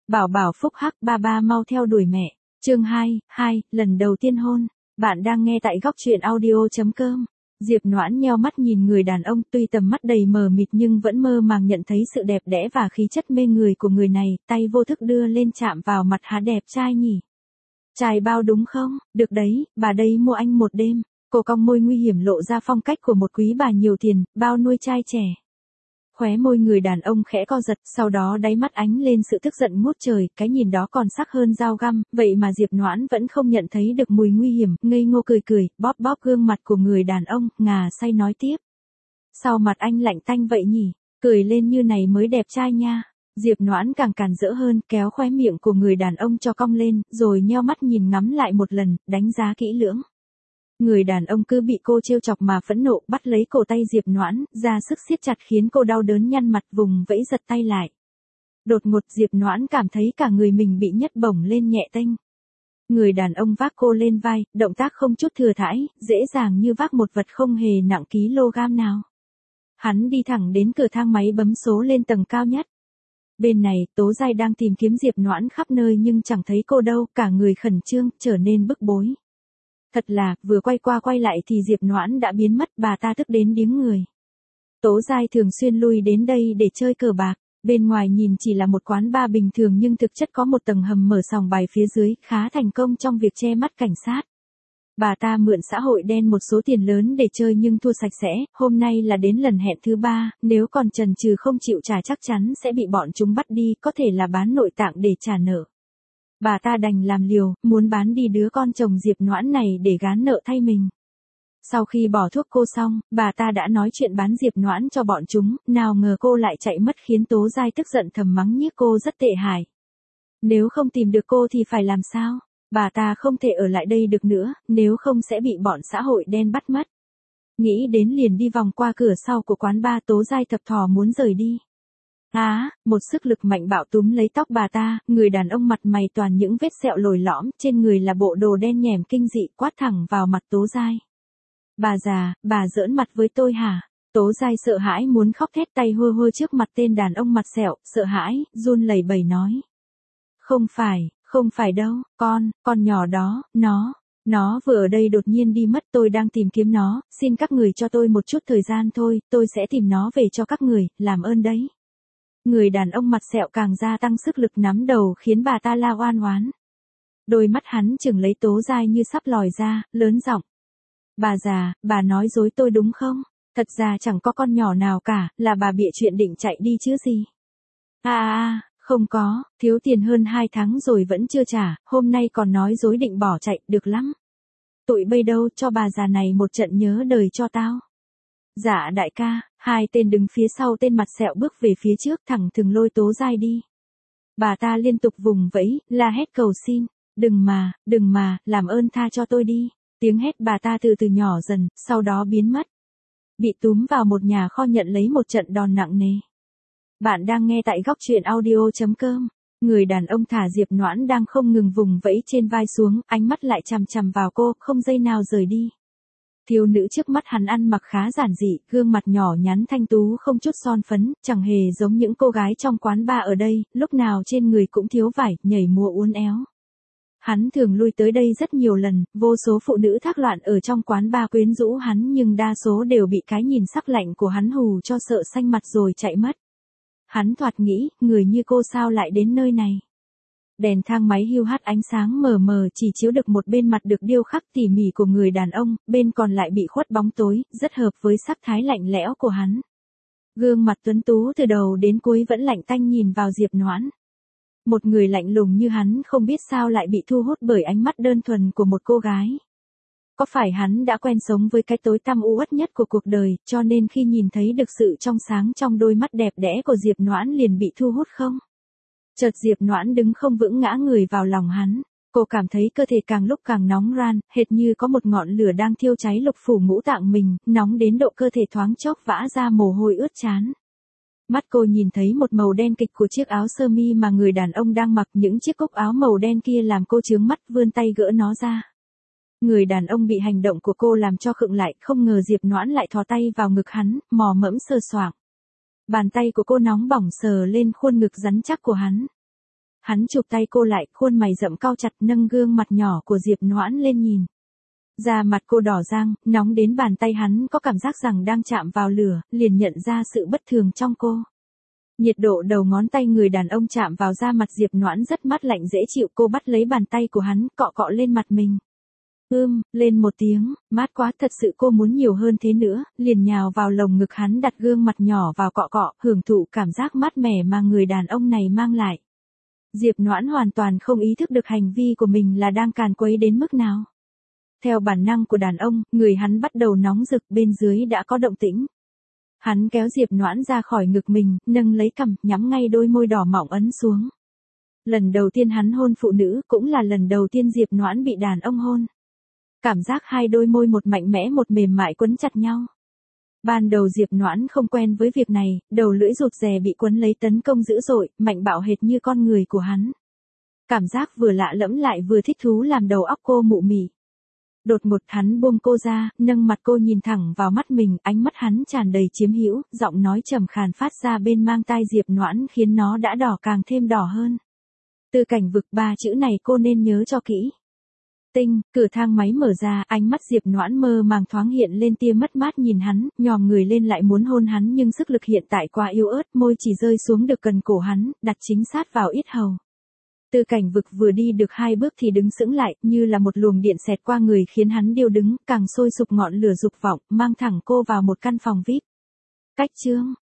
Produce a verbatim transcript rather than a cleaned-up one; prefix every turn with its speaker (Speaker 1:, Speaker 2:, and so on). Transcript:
Speaker 1: Bảo bảo phúc hắc, ba ba mau theo đuổi mẹ. Chương hai, hai, lần đầu tiên hôn. Bạn đang nghe tại góc truyện audio chấm com. Diệp Noãn nheo mắt nhìn người đàn ông, tuy tầm mắt đầy mờ mịt nhưng vẫn mơ màng nhận thấy sự đẹp đẽ và khí chất mê người của người này, tay vô thức đưa lên chạm vào mặt hắn. Đẹp trai nhỉ? Trai bao đúng không? Được đấy, bà đây mua anh một đêm. Cô cong môi nguy hiểm lộ ra phong cách của một quý bà nhiều tiền, bao nuôi trai trẻ. Khóe môi người đàn ông khẽ co giật, sau đó đáy mắt ánh lên sự tức giận ngút trời, cái nhìn đó còn sắc hơn dao găm, vậy mà Diệp Noãn vẫn không nhận thấy được mùi nguy hiểm, ngây ngô cười cười, bóp bóp gương mặt của người đàn ông, ngà say nói tiếp. Sao mặt anh lạnh tanh vậy nhỉ? Cười lên như này mới đẹp trai nha. Diệp Noãn càng càn rỡ hơn, kéo khóe miệng của người đàn ông cho cong lên, rồi nheo mắt nhìn ngắm lại một lần, đánh giá kỹ lưỡng. Người đàn ông cứ bị cô trêu chọc mà phẫn nộ, bắt lấy cổ tay Diệp Noãn, ra sức siết chặt khiến cô đau đớn nhăn mặt, vùng vẫy giật tay lại. Đột ngột Diệp Noãn cảm thấy cả người mình bị nhấc bổng lên nhẹ tênh. Người đàn ông vác cô lên vai, động tác không chút thừa thãi, dễ dàng như vác một vật không hề nặng kg nào. Hắn đi thẳng đến cửa thang máy bấm số lên tầng cao nhất. Bên này, Tố Giai đang tìm kiếm Diệp Noãn khắp nơi nhưng chẳng thấy cô đâu, cả người khẩn trương, trở nên bức bối. Thật là, vừa quay qua quay lại thì Diệp Noãn đã biến mất, bà ta tức đến điếng người. Tố Giai thường xuyên lui đến đây để chơi cờ bạc, bên ngoài nhìn chỉ là một quán bar bình thường nhưng thực chất có một tầng hầm mở sòng bài phía dưới, khá thành công trong việc che mắt cảnh sát. Bà ta mượn xã hội đen một số tiền lớn để chơi nhưng thua sạch sẽ, hôm nay là đến lần hẹn thứ ba, nếu còn chần chừ không chịu trả chắc chắn sẽ bị bọn chúng bắt đi, có thể là bán nội tạng để trả nợ. Bà ta đành làm liều, muốn bán đi đứa con chồng Diệp Noãn này để gán nợ thay mình. Sau khi bỏ thuốc cô xong, bà ta đã nói chuyện bán Diệp Noãn cho bọn chúng, nào ngờ cô lại chạy mất khiến Tố Giai tức giận thầm mắng nhiếc cô rất tệ hại. Nếu không tìm được cô thì phải làm sao? Bà ta không thể ở lại đây được nữa, nếu không sẽ bị bọn xã hội đen bắt mất. Nghĩ đến liền đi vòng qua cửa sau của quán bar. Tố Giai thập thò muốn rời đi. Á, à, một sức lực mạnh bạo túm lấy tóc bà ta, người đàn ông mặt mày toàn những vết sẹo lồi lõm, trên người là bộ đồ đen nhẻm kinh dị, quát thẳng vào mặt Tố Giai. Bà già, bà giỡn mặt với tôi hả? Tố Giai sợ hãi muốn khóc, thét tay hôi hôi trước mặt tên đàn ông mặt sẹo, sợ hãi, run lẩy bẩy nói. Không phải, không phải đâu, con, con nhỏ đó, nó, nó vừa ở đây đột nhiên đi mất, tôi đang tìm kiếm nó, xin các người cho tôi một chút thời gian thôi, tôi sẽ tìm nó về cho các người, làm ơn đấy. Người đàn ông mặt sẹo càng gia tăng sức lực nắm đầu khiến bà ta la oan oán. Đôi mắt hắn chừng lấy Tố Giai như sắp lòi ra, lớn giọng. Bà già, bà nói dối tôi đúng không? Thật ra chẳng có con nhỏ nào cả, là bà bịa chuyện định chạy đi chứ gì. À à, không có, thiếu tiền hơn hai tháng rồi vẫn chưa trả, hôm nay còn nói dối định bỏ chạy, được lắm. Tụi bây đâu, cho bà già này một trận nhớ đời cho tao. Dạ đại ca, hai tên đứng phía sau tên mặt sẹo bước về phía trước, thẳng thừng lôi Tố Giai đi. Bà ta liên tục vùng vẫy, la hét cầu xin, đừng mà, đừng mà, làm ơn tha cho tôi đi. Tiếng hét bà ta từ từ nhỏ dần, sau đó biến mất. Bị túm vào một nhà kho nhận lấy một trận đòn nặng nề. Bạn đang nghe tại góc truyện audio chấm com. Người đàn ông thả Diệp Noãn đang không ngừng vùng vẫy trên vai xuống, ánh mắt lại chằm chằm vào cô, không giây nào rời đi. Thiếu nữ trước mắt hắn ăn mặc khá giản dị, gương mặt nhỏ nhắn thanh tú không chút son phấn, chẳng hề giống những cô gái trong quán bar ở đây, lúc nào trên người cũng thiếu vải, nhảy múa uốn éo. Hắn thường lui tới đây rất nhiều lần, vô số phụ nữ thác loạn ở trong quán bar quyến rũ hắn nhưng đa số đều bị cái nhìn sắc lạnh của hắn hù cho sợ xanh mặt rồi chạy mất. Hắn thoạt nghĩ, người như cô sao lại đến nơi này. Đèn thang máy hiu hắt ánh sáng mờ mờ chỉ chiếu được một bên mặt được điêu khắc tỉ mỉ của người đàn ông, bên còn lại bị khuất bóng tối, rất hợp với sắc thái lạnh lẽo của hắn. Gương mặt tuấn tú từ đầu đến cuối vẫn lạnh tanh nhìn vào Diệp Noãn. Một người lạnh lùng như hắn không biết sao lại bị thu hút bởi ánh mắt đơn thuần của một cô gái. Có phải hắn đã quen sống với cái tối tăm u uất nhất của cuộc đời, cho nên khi nhìn thấy được sự trong sáng trong đôi mắt đẹp đẽ của Diệp Noãn liền bị thu hút không? Chợt Diệp Noãn đứng không vững ngã người vào lòng hắn. Cô cảm thấy cơ thể càng lúc càng nóng ran, hệt như có một ngọn lửa đang thiêu cháy lục phủ ngũ tạng mình, nóng đến độ cơ thể thoáng chốc vã ra mồ hôi ướt trán. Mắt cô nhìn thấy một màu đen kịch của chiếc áo sơ mi mà người đàn ông đang mặc, những chiếc cúc áo màu đen kia làm cô chướng mắt, vươn tay gỡ nó ra. Người đàn ông bị hành động của cô làm cho khựng lại, không ngờ Diệp Noãn lại thò tay vào ngực hắn, mò mẫm sờ soạng. Bàn tay của cô nóng bỏng sờ lên khuôn ngực rắn chắc của hắn. Hắn chụp tay cô lại, khuôn mày rậm cau chặt, nâng gương mặt nhỏ của Diệp Noãn lên nhìn. Da mặt cô đỏ rang, nóng đến bàn tay hắn có cảm giác rằng đang chạm vào lửa, liền nhận ra sự bất thường trong cô. Nhiệt độ đầu ngón tay người đàn ông chạm vào da mặt Diệp Noãn rất mát lạnh dễ chịu, cô bắt lấy bàn tay của hắn, cọ cọ lên mặt mình. Ưm, lên một tiếng, mát quá, thật sự cô muốn nhiều hơn thế nữa, liền nhào vào lồng ngực hắn, đặt gương mặt nhỏ vào cọ cọ, hưởng thụ cảm giác mát mẻ mà người đàn ông này mang lại. Diệp Noãn hoàn toàn không ý thức được hành vi của mình là đang càn quấy đến mức nào. Theo bản năng của đàn ông, người hắn bắt đầu nóng rực, bên dưới đã có động tĩnh. Hắn kéo Diệp Noãn ra khỏi ngực mình, nâng lấy cằm, nhắm ngay đôi môi đỏ mọng ấn xuống. Lần đầu tiên hắn hôn phụ nữ, cũng là lần đầu tiên Diệp Noãn bị đàn ông hôn. Cảm giác hai đôi môi một mạnh mẽ một mềm mại quấn chặt nhau. Ban đầu Diệp Noãn không quen với việc này, đầu lưỡi rụt rè bị quấn lấy tấn công dữ dội, mạnh bạo hệt như con người của hắn. Cảm giác vừa lạ lẫm lại vừa thích thú làm đầu óc cô mụ mị. Đột ngột hắn buông cô ra, nâng mặt cô nhìn thẳng vào mắt mình, ánh mắt hắn tràn đầy chiếm hữu, giọng nói trầm khàn phát ra bên mang tai Diệp Noãn khiến nó đã đỏ càng thêm đỏ hơn. Từ cảnh vực, ba chữ này cô nên nhớ cho kỹ. Tinh, cửa thang máy mở ra, ánh mắt Diệp Noãn mơ màng thoáng hiện lên tia mất mát nhìn hắn, nhòm người lên lại muốn hôn hắn nhưng sức lực hiện tại quá yếu ớt, môi chỉ rơi xuống được gần cổ hắn, đặt chính sát vào yết hầu. Từ cảnh vực vừa đi được hai bước thì đứng sững lại, như là một luồng điện xẹt qua người khiến hắn điêu đứng, càng sôi sục ngọn lửa dục vọng, mang thẳng cô vào một căn phòng vi ai pi. Cách chương